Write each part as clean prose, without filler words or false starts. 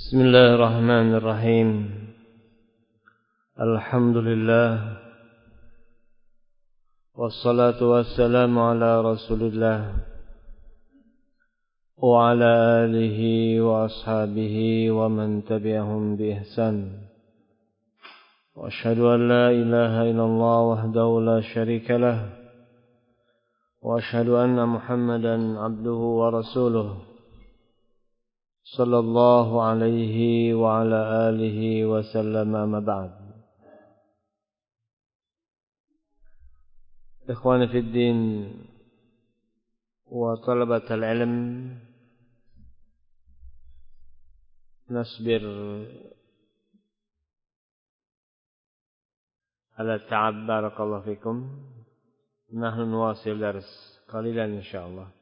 Bismillahirrahmanirrahim. Alhamdulillah. Wassalatu wassalamu ala Rasulillah wa ala alihi wa ashabihi wa man tabi'ahum bi ihsan. Wa asyhadu an la ilaha illallah wahdahu la syarika lah. Wa asyhadu anna Muhammadan abduhu wa rasuluh. Sallallahu alaihi wa ala alihi wa sallam, amma ba'd. Ikhwani fi din wa talabat al-ilm, nasbir ala ta'ab, barakallahu fikum. Nahnu nuwasil dars qalilan insyaallah.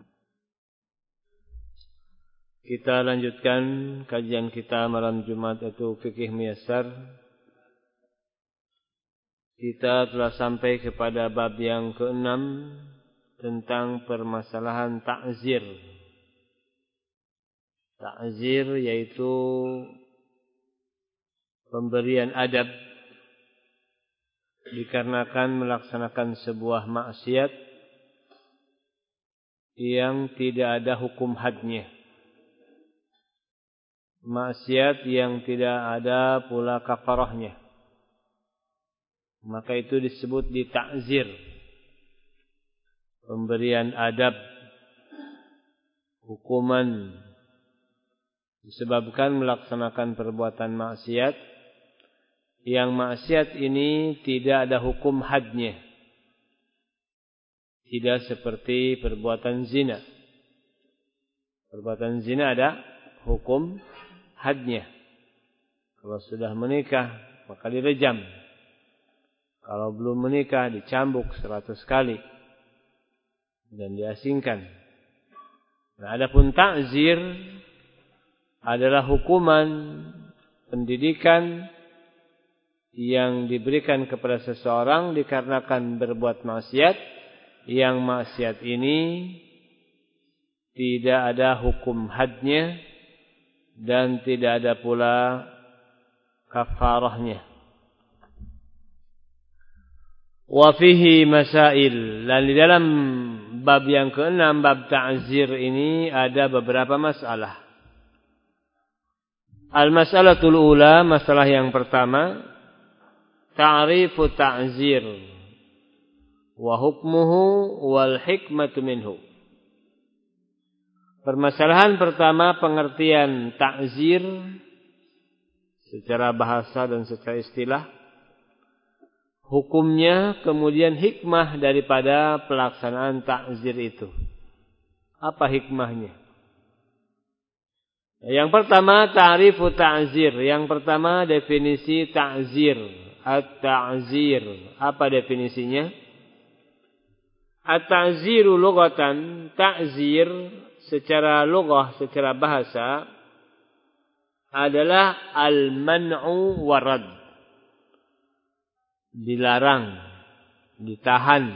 Kita lanjutkan kajian kita malam Jumat, yaitu Fikih Muyassar. Kita telah sampai kepada bab yang ke-6 tentang permasalahan ta'zir. Ta'zir yaitu pemberian adab dikarenakan melaksanakan sebuah maksiat yang tidak ada hukum hadnya. Maksiat yang tidak ada pula kafarahnya, maka itu disebut dita'zir, pemberian adab, hukuman disebabkan melaksanakan perbuatan maksiat yang maksiat ini tidak ada hukum hadnya, tidak seperti perbuatan zina. Perbuatan zina ada hukum hadnya. Kalau sudah menikah maka direjam. Kalau belum menikah dicambuk 100 kali dan diasingkan. Nah, adapun ta'zir adalah hukuman pendidikan yang diberikan kepada seseorang dikarenakan berbuat maksiat, yang maksiat ini tidak ada hukum hadnya dan tidak ada pula kafarahnya. Wa fihi masail, dan di dalam bab yang ke-6, bab ta'zir ini ada beberapa masalah. Al-mas'alatul ula, masalah yang pertama, ta'rifu ta'zir wa hukmuhu wal hikmatu minhu. Permasalahan pertama, pengertian ta'zir secara bahasa dan secara istilah, hukumnya, kemudian hikmah daripada pelaksanaan ta'zir itu. Apa hikmahnya? Yang pertama, ta'rifu ta'zir. Yang pertama, definisi ta'zir. At-ta'zir. Apa definisinya? At-ta'ziru lughatan, ta'zir secara lughah, secara bahasa adalah al-man'u warad. Dilarang, ditahan.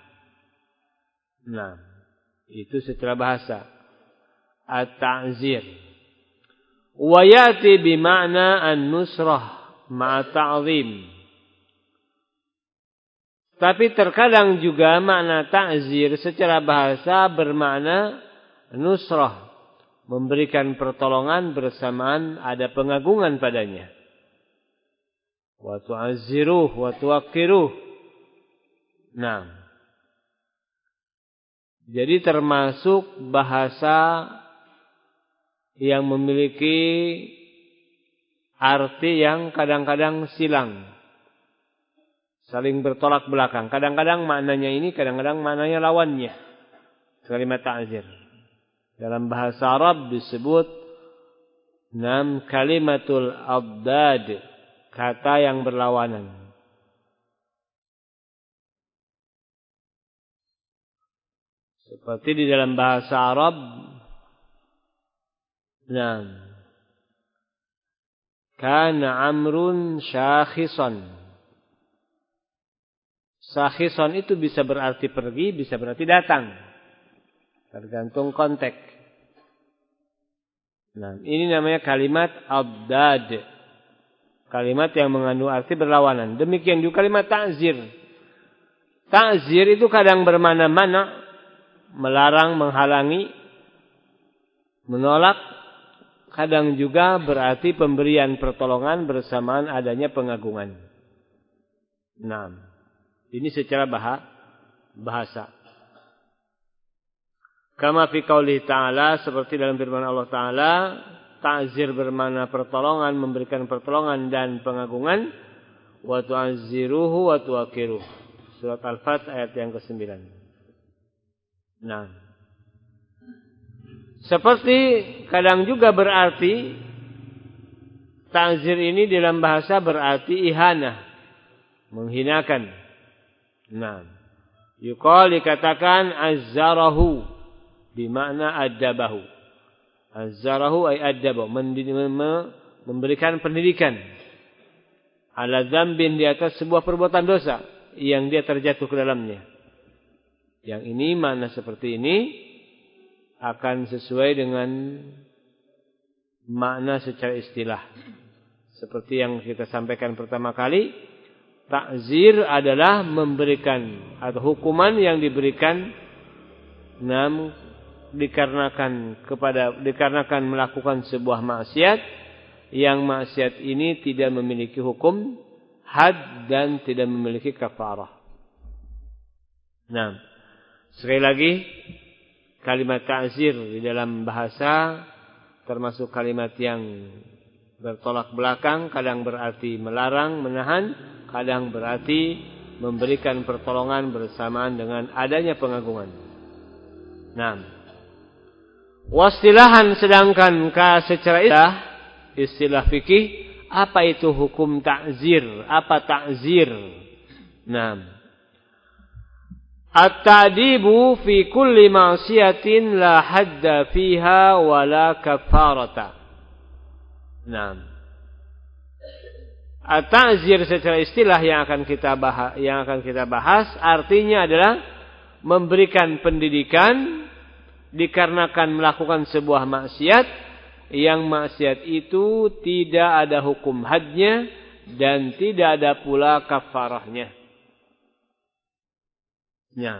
Nah, itu secara bahasa. At-ta'zir. Wa yati bima'na an-nusrah ma'a ta'zim. Tapi terkadang juga makna ta'zir secara bahasa bermakna nusrah, memberikan pertolongan bersamaan ada pengagungan padanya. Wa tu'azziruh wa tuwaqqiruh. Nah, jadi termasuk bahasa yang memiliki arti yang kadang-kadang silang, saling bertolak belakang. Kadang-kadang maknanya ini, kadang-kadang maknanya lawannya. Kalimat ta'zir dalam bahasa Arab disebut kalimatul abdad, kata yang berlawanan. Seperti di dalam bahasa Arab, kana amrun syakhisan. Syakhisan itu bisa berarti pergi, bisa berarti datang. Tergantung konteks. Nah, ini namanya kalimat abdad. Kalimat yang mengandung arti berlawanan. Demikian juga kalimat ta'zir. Ta'zir itu kadang bermana-mana, melarang, menghalangi, menolak. Kadang juga berarti pemberian pertolongan bersamaan adanya pengagungan. Nah, ini secara bahasa. Kama fi qaulih ta'ala, seperti dalam firman Allah Ta'ala, ta'zir bermakna pertolongan, memberikan pertolongan dan pengagungan. Wa tu'azziruhu wa tuwaqiruh. Surat Al-Fat ayat yang ke-9. Nah, seperti kadang juga berarti ta'zir ini dalam bahasa berarti ihanah, menghinakan. Nah, yuqal dikatakan azzarahu bermakna addabahu. Azzarahu ay addabahu, memberikan pendidikan. Ala dzambin, di atas sebuah perbuatan dosa yang dia terjatuh ke dalamnya. Yang ini makna seperti ini akan sesuai dengan makna secara istilah. Seperti yang kita sampaikan pertama kali, ta'zir adalah memberikan atau hukuman yang diberikan dikarenakan melakukan sebuah maksiat, yang maksiat ini tidak memiliki hukum had dan tidak memiliki kafarah. Nah, sekali lagi, kalimat ta'zir di dalam bahasa termasuk kalimat yang bertolak belakang. Kadang berarti melarang, menahan. Kadang berarti memberikan pertolongan bersamaan dengan adanya pengagungan. Nah, wastilahan, sedangkan secara istilah fikih, apa itu hukum ta'zir? Apa ta'zir? Nah, at-ta'dibu fi kulli ma'siyatin la hadda fiha wa la kafarata. Nah, at-ta'zir secara istilah yang akan kita bahas artinya adalah memberikan pendidikan dikarenakan melakukan sebuah maksiat, yang maksiat itu tidak ada hukum hadnya dan tidak ada pula kafarahnya. Ya,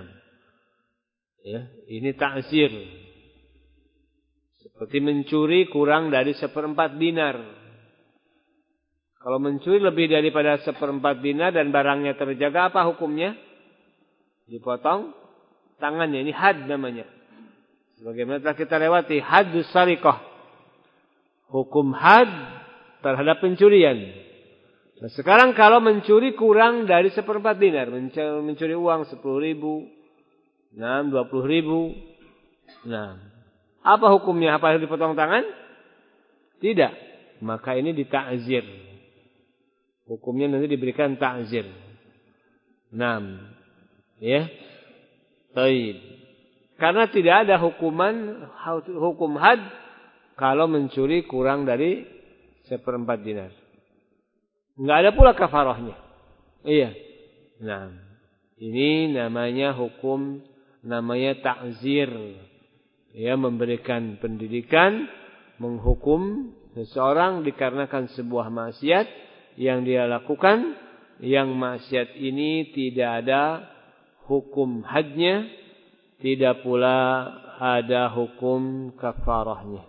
ini ta'zir. Seperti mencuri kurang dari 1/4 dinar. Kalau mencuri lebih daripada 1/4 dinar dan barangnya terjaga, apa hukumnya? Dipotong tangannya. Ini had namanya. Sebagaimana telah kita lewati, haddus sariqah. Hukum had terhadap pencurian. Nah, sekarang kalau mencuri kurang dari 1/4 dinar, mencuri uang 10.000, 20.000, nah, apa hukumnya? Apa harus dipotong tangan? Tidak. Maka ini ditakzir. Hukumnya nanti diberikan takzir. Nah, ya, taib. Karena tidak ada hukum had kalau mencuri kurang dari 1/4 dinar. Enggak ada pula kafarahnya. Iya. Nah, ini namanya hukum, namanya ta'zir. Ya, memberikan pendidikan, menghukum seseorang dikarenakan sebuah maksiat yang dia lakukan, yang maksiat ini tidak ada hukum hadnya, tidak pula ada hukum kafarahnya.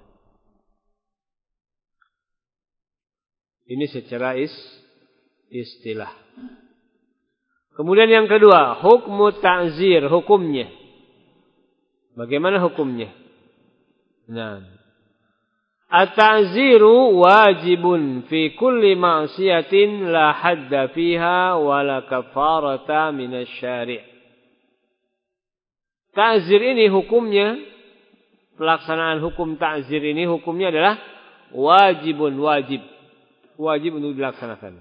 Ini secara istilah. Kemudian yang kedua, hukmu ta'zir, hukumnya. Bagaimana hukumnya? Nah, at-ta'ziru wajibun fi kulli ma'siyatin la hadda fiha wa la kafarata minasy syari'. Ta'zir ini hukumnya, pelaksanaan hukum ta'zir ini hukumnya adalah wajibun, wajib untuk dilaksanakan.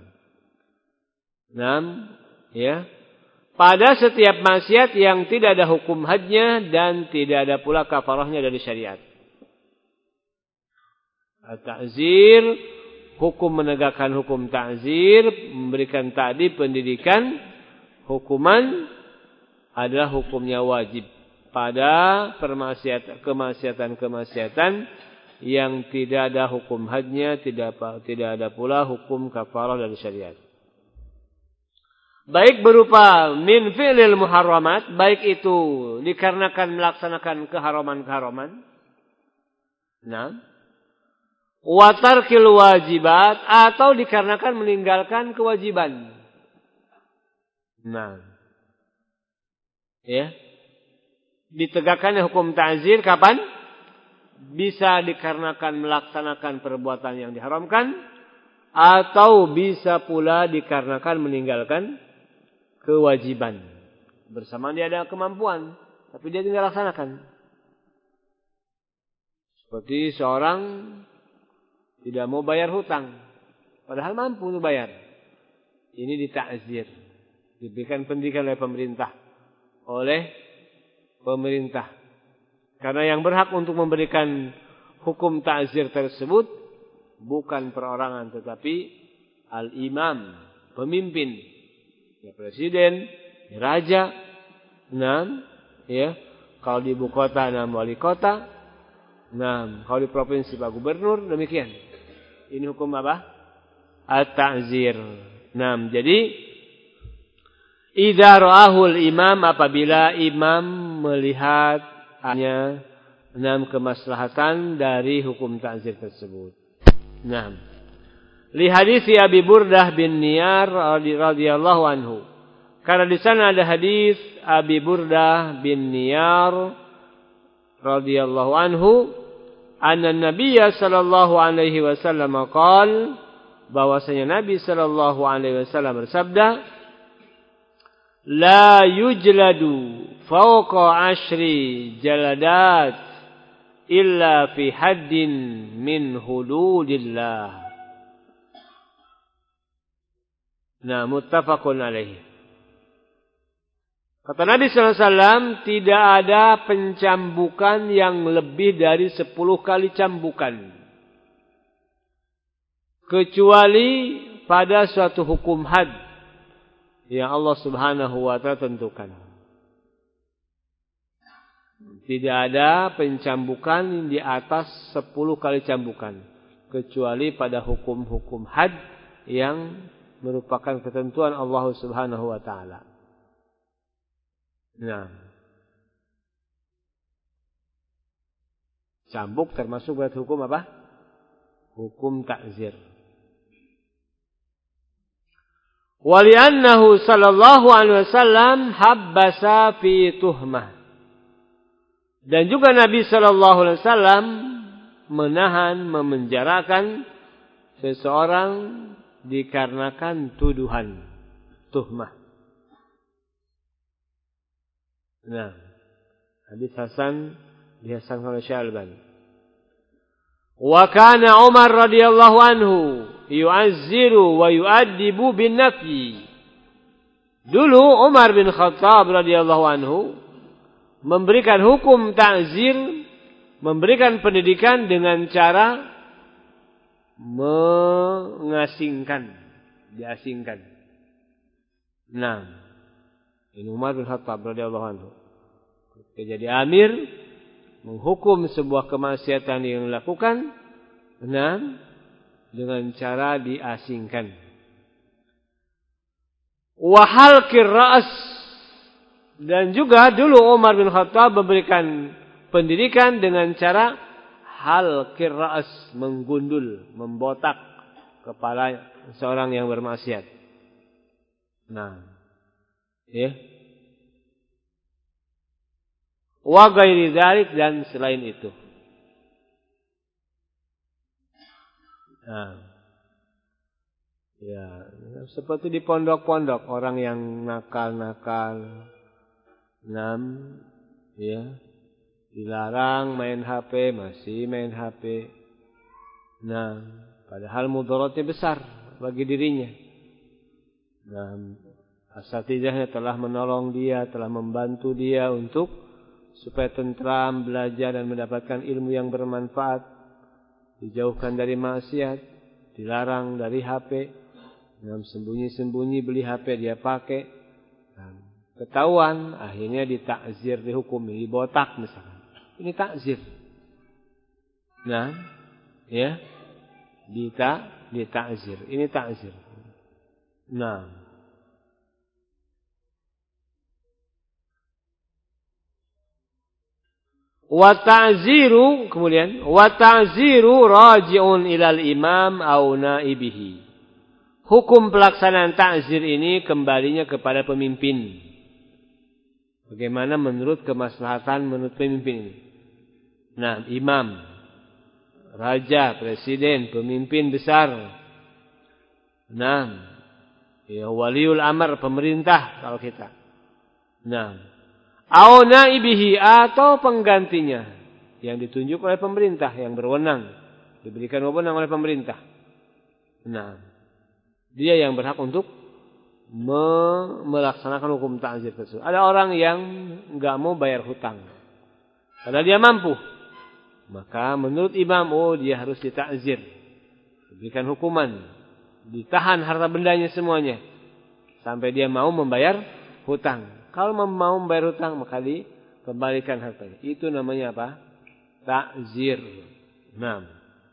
Nah, ya. Pada setiap maksiat yang tidak ada hukum hadnya dan tidak ada pula kafarahnya dari syariat. Ta'zir, hukum menegakkan hukum ta'zir, memberikan ta'dib, pendidikan, hukuman adalah hukumnya wajib pada kemaksiatan-kemaksiatan yang tidak ada hukum hadnya, tidak ada pula hukum kafarah dari syariat. Baik berupa min fi'lil muharramat, baik itu dikarenakan melaksanakan keharaman-keharaman. Nah, wa tarkil wajibat, atau dikarenakan meninggalkan kewajiban. Nah, ya, ditegakkannya hukum ta'zir kapan? Bisa dikarenakan melaksanakan perbuatan yang diharamkan, atau bisa pula dikarenakan meninggalkan kewajiban. Bersamaan dia ada kemampuan, tapi dia tidak laksanakan. Seperti seorang tidak mau bayar hutang, padahal mampu untuk bayar. Ini ditakzir, diberikan pendidikan oleh pemerintah. Karena yang berhak untuk memberikan hukum ta'zir tersebut bukan perorangan, tetapi al-imam, pemimpin. Ya, presiden, ya, raja, ya, kalau di ibu kota wali kota, kalau di provinsi pak gubernur, demikian. Ini hukum apa? At-ta'zir. Jadi idza ra'ahul imam, apabila imam melihat hanya kemaslahatan dari hukum ta'zir tersebut. Li hadits Abi Burdah bin Niyar radhiyallahu anhu. Karena di sana ada hadis Abi Burdah bin Niyar radhiyallahu anhu, anna Nabiyya sallallahu alaihi wasallam qaal, bahwasanya Nabi sallallahu alaihi wasallam bersabda, la yujladu fawqa 10 jaladat illa fi haddin min hududillah. Muttafaqun alaihi. Kata Nabi SAW, tidak ada pencambukan yang lebih dari 10 kali cambukan, kecuali pada suatu hukum had yang Allah Subhanahu wa ta'ala tentukan. Tidak ada pencambukan di atas 10 kali cambukan, kecuali pada hukum-hukum had yang merupakan ketentuan Allah Subhanahu wa ta'ala. Cambuk termasuk buat hukum apa? Hukum ta'zir. Waliannahu sallallahu alaihi wasallam habbasa fi tuhmah. Dan juga Nabi sallallahu alaihi wasallam menahan, memenjarakan seseorang dikarenakan tuduhan, tuhmah. Hadis hasan dihasankan oleh Syalban. Wa kana Umar radhiyallahu anhu yu'azziru wa yu'addibu bin nafyi. Dulu Umar bin Khattab radhiyallahu anhu memberikan hukum ta'zir, memberikan pendidikan dengan cara mengasingkan, diasingkan. Ini Umar bin Khattab radhiyallahu anhu ketika jadi amir, menghukum sebuah kemaksiatan yang dilakukan, dengan cara diasingkan. Wa halqir ra's, dan juga dulu Umar bin Khattab memberikan pendidikan dengan cara halqir ra's, menggundul, membotak kepala seorang yang bermaksiat. Wa ghairi dzalik, dan selain itu. Seperti di pondok-pondok, orang yang nakal-nakal, dilarang main HP, masih main HP. Padahal mudaratnya besar bagi dirinya. Asatidahnya telah menolong dia, telah membantu dia untuk supaya tentram, belajar dan mendapatkan ilmu yang bermanfaat, dijauhkan dari maksiat, dilarang dari HP, sembunyi-sembunyi beli HP dia pakai, ketahuan, akhirnya ditakzir, dihukumi, dibotak misalkan. Ini takzir. Nah, ya, ditakzir. Ini takzir. Nah, wa ta'ziru, kemudian wa ta'ziru raji'un ilal imam au naibihi. Hukum pelaksanaan takzir ini kembalinya kepada pemimpin. Bagaimana menurut kemaslahatan menurut pemimpin ini. Nah, imam, raja, presiden, pemimpin besar. Nah, ya, waliul amr, pemerintah kalau kita. Nah, au naibihi, atau penggantinya yang ditunjuk oleh pemerintah, yang berwenang, diberikan wewenang oleh pemerintah. Nah, dia yang berhak untuk melaksanakan hukum takzir tersebut. Ada orang yang enggak mau bayar hutang, padahal dia mampu. Maka menurut imam, dia harus ditakzir, diberikan hukuman, ditahan harta bendanya semuanya sampai dia mau membayar hutang. Kalau mau membayar hutang, maka dikembalikan hartanya. Itu namanya apa? Takzir. Nah,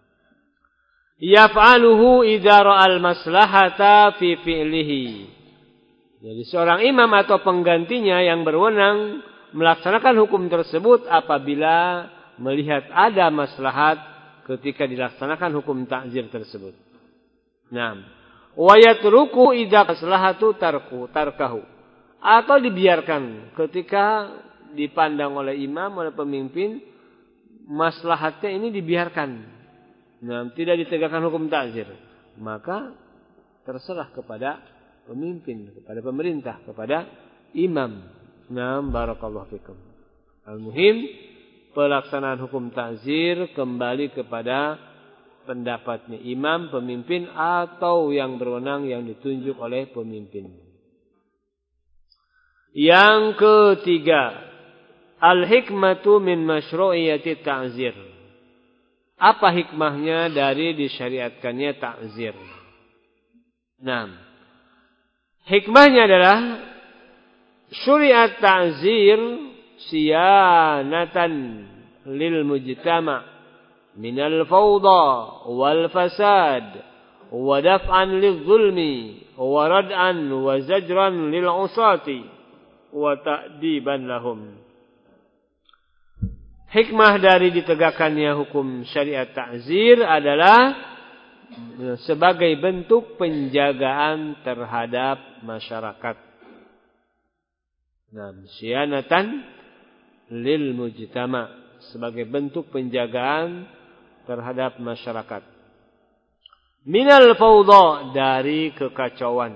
yaf'aluhu idza ra'al maslahata fi fi'lihi. Jadi seorang imam atau penggantinya yang berwenang melaksanakan hukum tersebut apabila melihat ada maslahat ketika dilaksanakan hukum takzir tersebut. Nah, wa yatruku idza maslahatu tarkahu. Atau dibiarkan ketika dipandang oleh imam, oleh pemimpin, maslahatnya ini dibiarkan. Nah, tidak ditegakkan hukum takzir. Maka terserah kepada pemimpin, kepada pemerintah, kepada imam. Nah, barakallahu fikum. Al-muhim, pelaksanaan hukum takzir kembali kepada pendapatnya imam, pemimpin, atau yang berwenang yang ditunjuk oleh pemimpin. Yang ketiga, al-hikmatu min masyru'iyati ta'zir. Apa hikmahnya dari disyariatkannya takzir? Nah, hikmahnya adalah syuriat ta'zir siyanatan lil mujtama' minal fawda wal fasad wa daf'an lil zulmi wa rad'an wa zajran lil usati wa ta'diban lahum. Hikmah dari ditegakkannya hukum syariat takzir adalah sebagai bentuk penjagaan terhadap masyarakat. Nah, syianatan lil mujtama, sebagai bentuk penjagaan terhadap masyarakat. Minal fawda, dari kekacauan.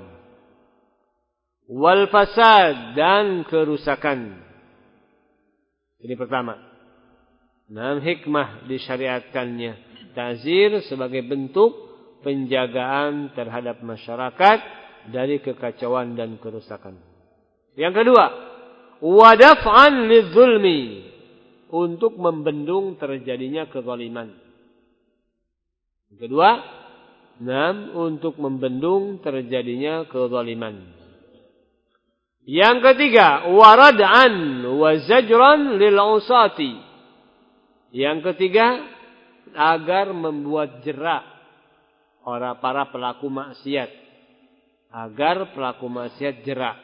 Wal fasad, dan kerusakan. Ini pertama. Nah, hikmah disyariatkannya takzir sebagai bentuk penjagaan terhadap masyarakat dari kekacauan dan kerusakan. Yang kedua, wadaf'an lidzulmi, untuk membendung terjadinya kezaliman. Yang kedua, untuk membendung terjadinya kezaliman. Yang ketiga, warad'an wa zajran lil usati. Yang ketiga, agar membuat jerak orang para pelaku maksiat, agar pelaku maksiat jerak.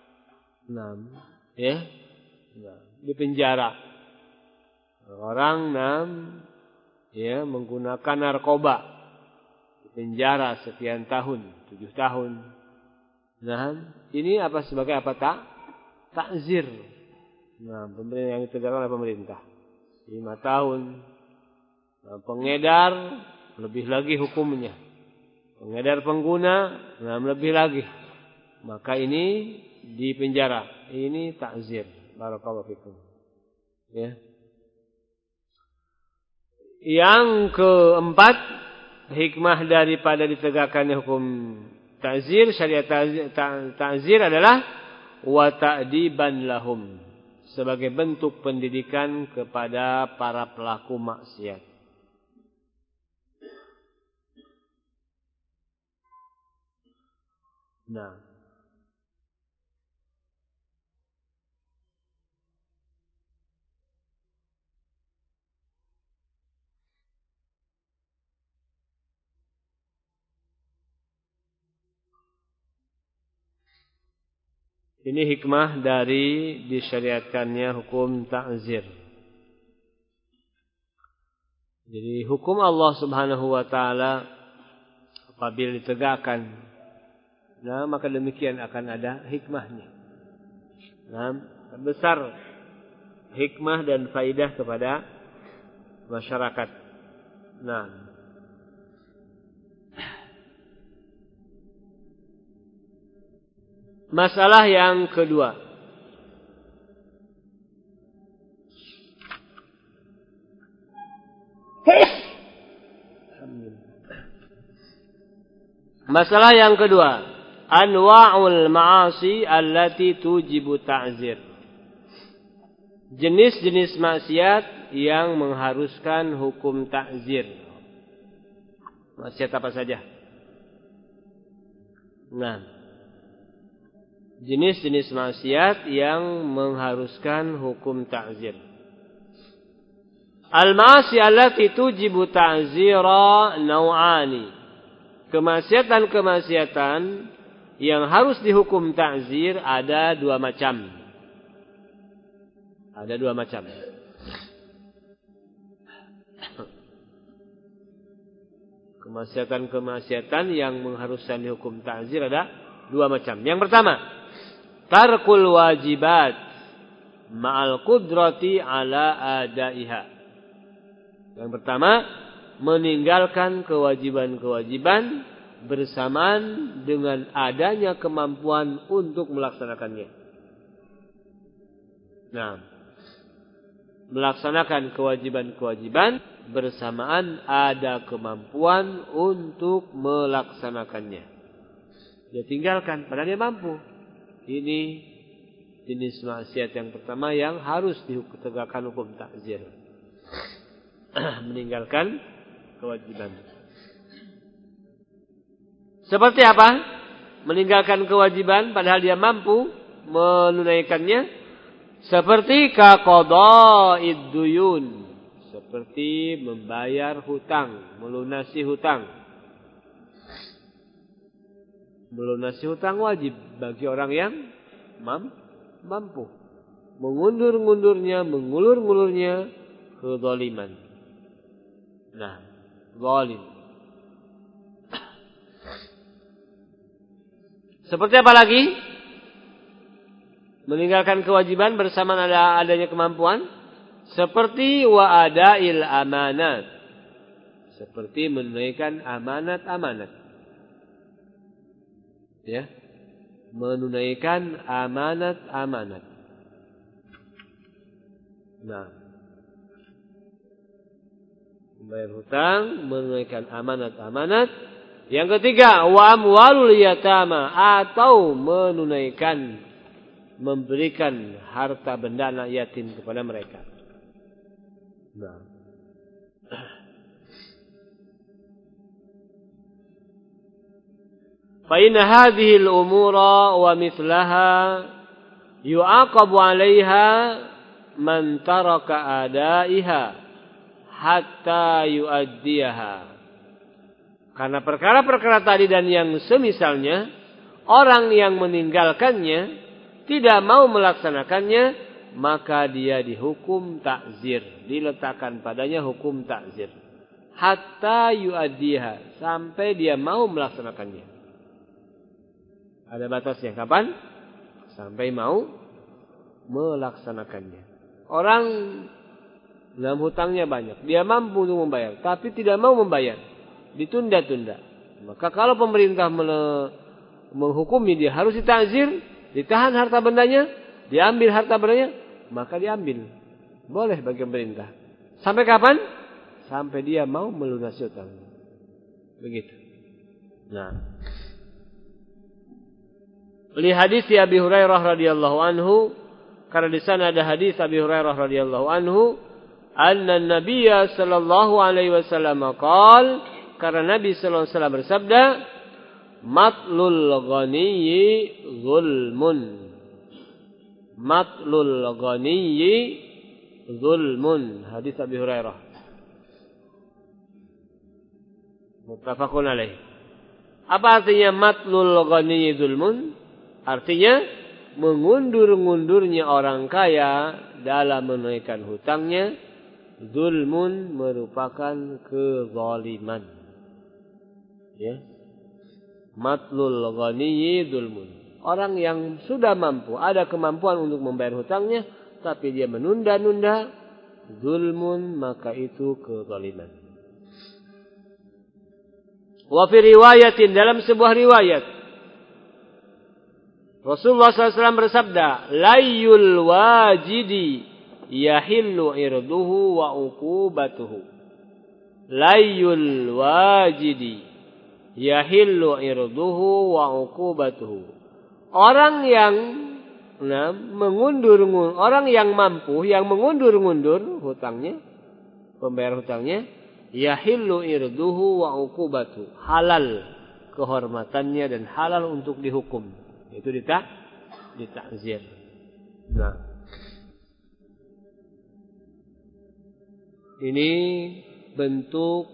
Di penjara. Orang menggunakan narkoba, di penjara sekian tahun, 7 tahun. Nah, ini apa sebagai apa? Takzir. Nah, pemerintah yang ditegakkan oleh pemerintah 5 tahun. Nah, pengedar lebih lagi hukumnya. Pengedar pengguna lebih lagi. Maka ini di penjara. Ini takzir. Barakallahu fikum. Ya. Yang keempat, hikmah daripada ditegakkannya hukum takzir, syariat takzir adalah wa ta'diban lahum, sebagai bentuk pendidikan kepada para pelaku maksiat. Nah, Ini hikmah dari disyariatkannya hukum ta'zir. Jadi hukum Allah Subhanahu wa taala apabila ditegakkan, maka demikian akan ada hikmahnya. Besar hikmah dan faidah kepada masyarakat. Masalah yang kedua. Masalah yang kedua, anwa'ul ma'asi allati tujibu ta'zir. Jenis-jenis maksiat yang mengharuskan hukum ta'zir. Maksiat apa saja? Jenis-jenis maksiat yang mengharuskan hukum ta'zir. Al-ma'asi allati tujibu ta'zira naw'ani. Kemaksiatan-kemaksiatan yang harus dihukum ta'zir ada dua macam. Kemaksiatan-kemaksiatan yang mengharuskan dihukum ta'zir ada dua macam. Yang pertama, tarkul wajibat ma'al qudrati ala adaiha. Yang pertama, meninggalkan kewajiban-kewajiban bersamaan dengan adanya kemampuan untuk melaksanakannya. Melaksanakan kewajiban-kewajiban bersamaan ada kemampuan untuk melaksanakannya. Dia tinggalkan padahal dia mampu. Ini jenis maksiat yang pertama yang harus ditegakkan hukum ta'zir. Meninggalkan kewajiban. Seperti apa? Meninggalkan kewajiban padahal dia mampu menunaikannya. Seperti kaqada'id duyun. Seperti membayar hutang, melunasi hutang. Melunasi hutang wajib bagi orang yang mampu. Mengulur-ngulurnya kezaliman. Zalim. Seperti apa lagi? Meninggalkan kewajiban bersamaan adanya kemampuan. Seperti wa'adail amanat. Seperti menunaikan amanat-amanat. Menunaikan amanat-amanat. Membayar hutang, menunaikan amanat-amanat. Yang ketiga, wa amwalul yatama, atau memberikan harta benda anak yatim kepada mereka. Fa inna hadhihi al-umura wa mithlaha yu'aqabu 'alayha man taraka adaiha hatta yu'addiyaha. Karena perkara-perkara tadi dan yang semisalnya, orang yang meninggalkannya, tidak mau melaksanakannya, maka dia dihukum ta'zir. Diletakkan padanya hukum ta'zir. Hatta yu'addiyaha. Sampai dia mau melaksanakannya. Ada batasnya. Kapan? Sampai mau melaksanakannya. Orang dalam hutangnya banyak. Dia mampu untuk membayar. Tapi tidak mau membayar. Ditunda-tunda. Maka kalau pemerintah menghukumi dia harus dita'zir. Ditahan harta bendanya. Diambil harta bendanya. Maka diambil. Boleh bagi pemerintah. Sampai kapan? Sampai dia mau melunasi hutangnya. Begitu. Li hadis Abi Hurairah radhiyallahu anhu. Karena di sana ada hadis Abi Hurairah radhiyallahu anhu. Anna Nabiyya sallallahu alaihi wasallam qaal, karena Nabi sallallahu alaihi wasallam bersabda, matlul ghaniyyi zulmun. Matlul ghaniyyi zulmun. Hadis Abi Hurairah. Muttafaqun alaih. Apa artinya matlul ghaniyyi zulmun? Artinya mengundur-ngundurnya orang kaya dalam menunaikan hutangnya, zulmun merupakan kezaliman. Ya. Matlul ghaniyyi zulmun. Orang yang sudah mampu, ada kemampuan untuk membayar hutangnya, tapi dia menunda-nunda, zulmun, maka itu kezaliman. Wa fi riwayatin, dalam sebuah riwayat, Rasulullah SAW bersabda, layyul wajidi yahillu irduhu wa uqubatuhu. Layyul wajidi yahillu irduhu wa uqubatuhu. Orang yang orang yang mampu, yang mengundur-ngundur hutangnya, pembayar hutangnya, yahillu irduhu wa uqubatuhu. Halal kehormatannya dan halal untuk dihukum. Itu ditakzir. Nah, ini bentuk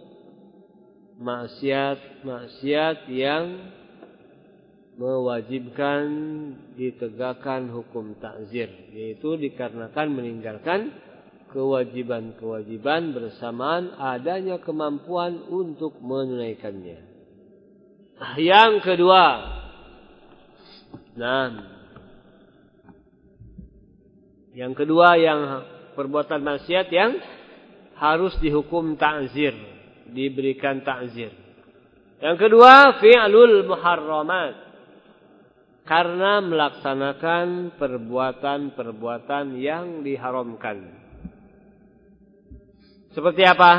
maksiat yang mewajibkan ditegakkan hukum takzir, yaitu dikarenakan meninggalkan kewajiban-kewajiban bersamaan adanya kemampuan untuk menunaikannya. Yang kedua, yang perbuatan maksiat yang harus dihukum takzir, diberikan takzir. Yang kedua, fi'lul muharramat, karena melaksanakan perbuatan-perbuatan yang diharamkan. Seperti apa?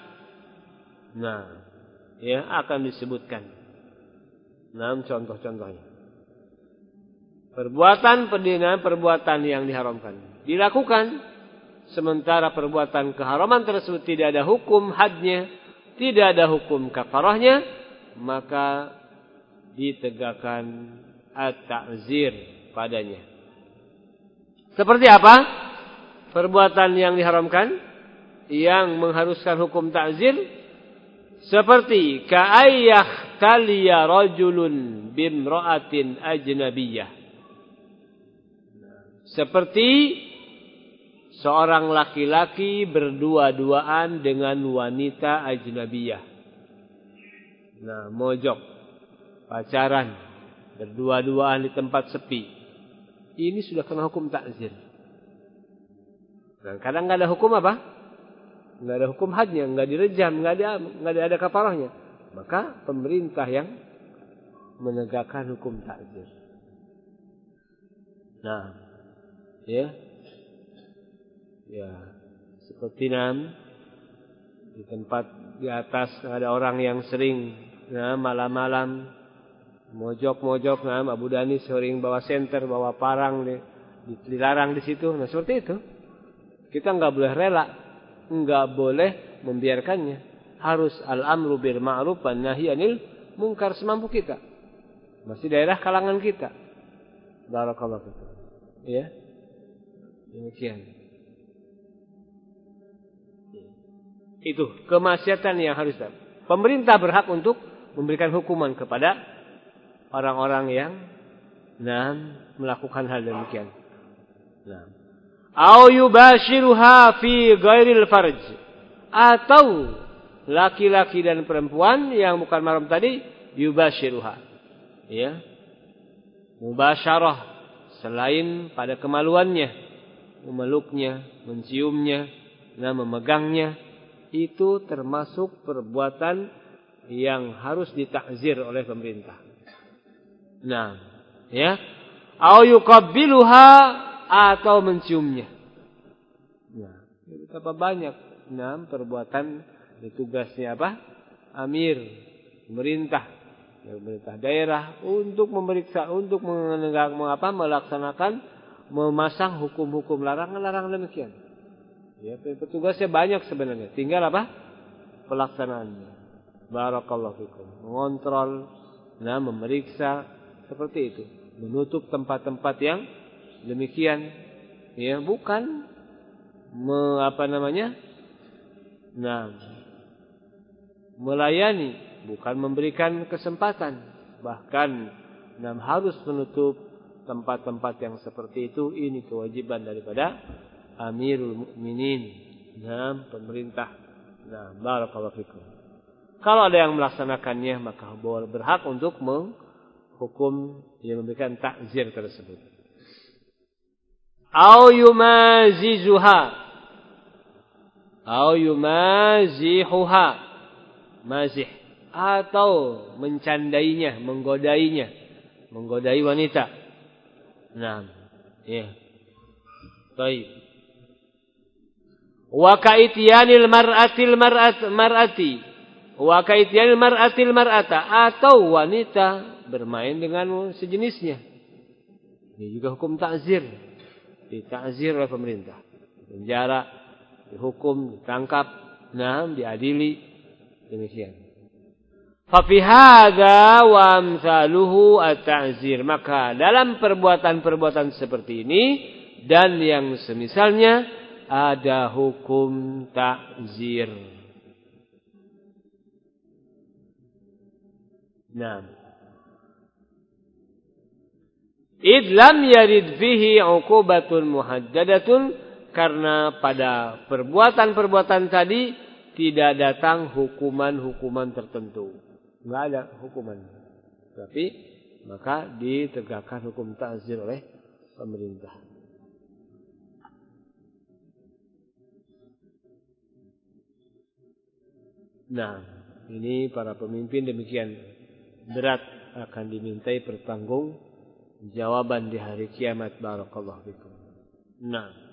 Akan disebutkan. Contoh-contohnya. Perbuatan yang diharamkan dilakukan, sementara perbuatan keharaman tersebut tidak ada hukum hadnya, tidak ada hukum kafarahnya, maka ditegakkan at-ta'zir padanya. Seperti apa perbuatan yang diharamkan yang mengharuskan hukum ta'zir? Seperti ka'ayyah taliya rajulun bimra'atin ajnabiyyah. Seperti seorang laki-laki berdua-duaan dengan wanita ajnabiyah. Mojok, pacaran, berdua-duaan di tempat sepi. Ini sudah kena hukum takzir. Kadang nggak ada hukum apa? Nggak ada hukum hadnya, nggak direjam, nggak ada kafarahnya. Maka pemerintah yang menegakkan hukum takzir. Seperti di tempat di atas ada orang yang sering malam-malam mojok-mojok, Abu Dhani sering bawa senter, bawa parang, dilarang di situ. Seperti itu. Kita nggak boleh rela, nggak boleh membiarkannya. Harus al-amru bil ma'ruf wan nahyi 'anil munkar semampu kita. Masih daerah kalangan kita. Barakallahu fikum. Ya. Demikian. Itu kemaksiatan yang harus pemerintah berhak untuk memberikan hukuman kepada orang-orang yang melakukan hal demikian. Au yubashiruha fi ghairil farj, atau laki-laki dan perempuan yang bukan mahram tadi yubashiruha, mubasyarah selain pada kemaluannya, memeluknya, menciumnya, memegangnya, itu termasuk perbuatan yang harus ditakzir oleh pemerintah. Au yuqabbiluha, atau menciumnya. Betapa banyak perbuatan tugasnya apa? Amir, pemerintah daerah untuk memeriksa, untuk melaksanakan, memasang hukum-hukum larangan demikian. Petugasnya banyak sebenarnya, tinggal apa? Pelaksanaannya. Barakallahu fikum. Mengontrol, memeriksa, seperti itu. Menutup tempat-tempat yang demikian, bukan melayani, bukan memberikan kesempatan, bahkan harus menutup tempat-tempat yang seperti itu, ini kewajiban daripada Amirul Mukminin, pemerintah. Barakallahu fikum. Kalau ada yang melaksanakannya, maka berhak untuk menghukum, yang memberikan takzir tersebut. Au yumazihuha, mazih, atau mencandainya, menggodai wanita. Baik. Wa kaitiyanil mar'atil mar'ata, atau wanita bermain dengan sejenisnya. Ini juga hukum takzir. Ditakzir oleh pemerintah. Penjara, dihukum, ditangkap, diadili, demikian. Fa fi hadza wa amsaluhu at-ta'zir. Maka dalam perbuatan-perbuatan seperti ini dan yang semisalnya ada hukum takzir. Id lam yarid fihi 'uqubatun muhaddadatun, karena pada perbuatan-perbuatan tadi tidak datang hukuman-hukuman tertentu. Enggak ada hukuman. Tapi maka ditegakkan hukum ta'zir oleh pemerintah. Ini para pemimpin demikian berat akan dimintai pertanggungjawaban di hari kiamat. Barakallahu fikum.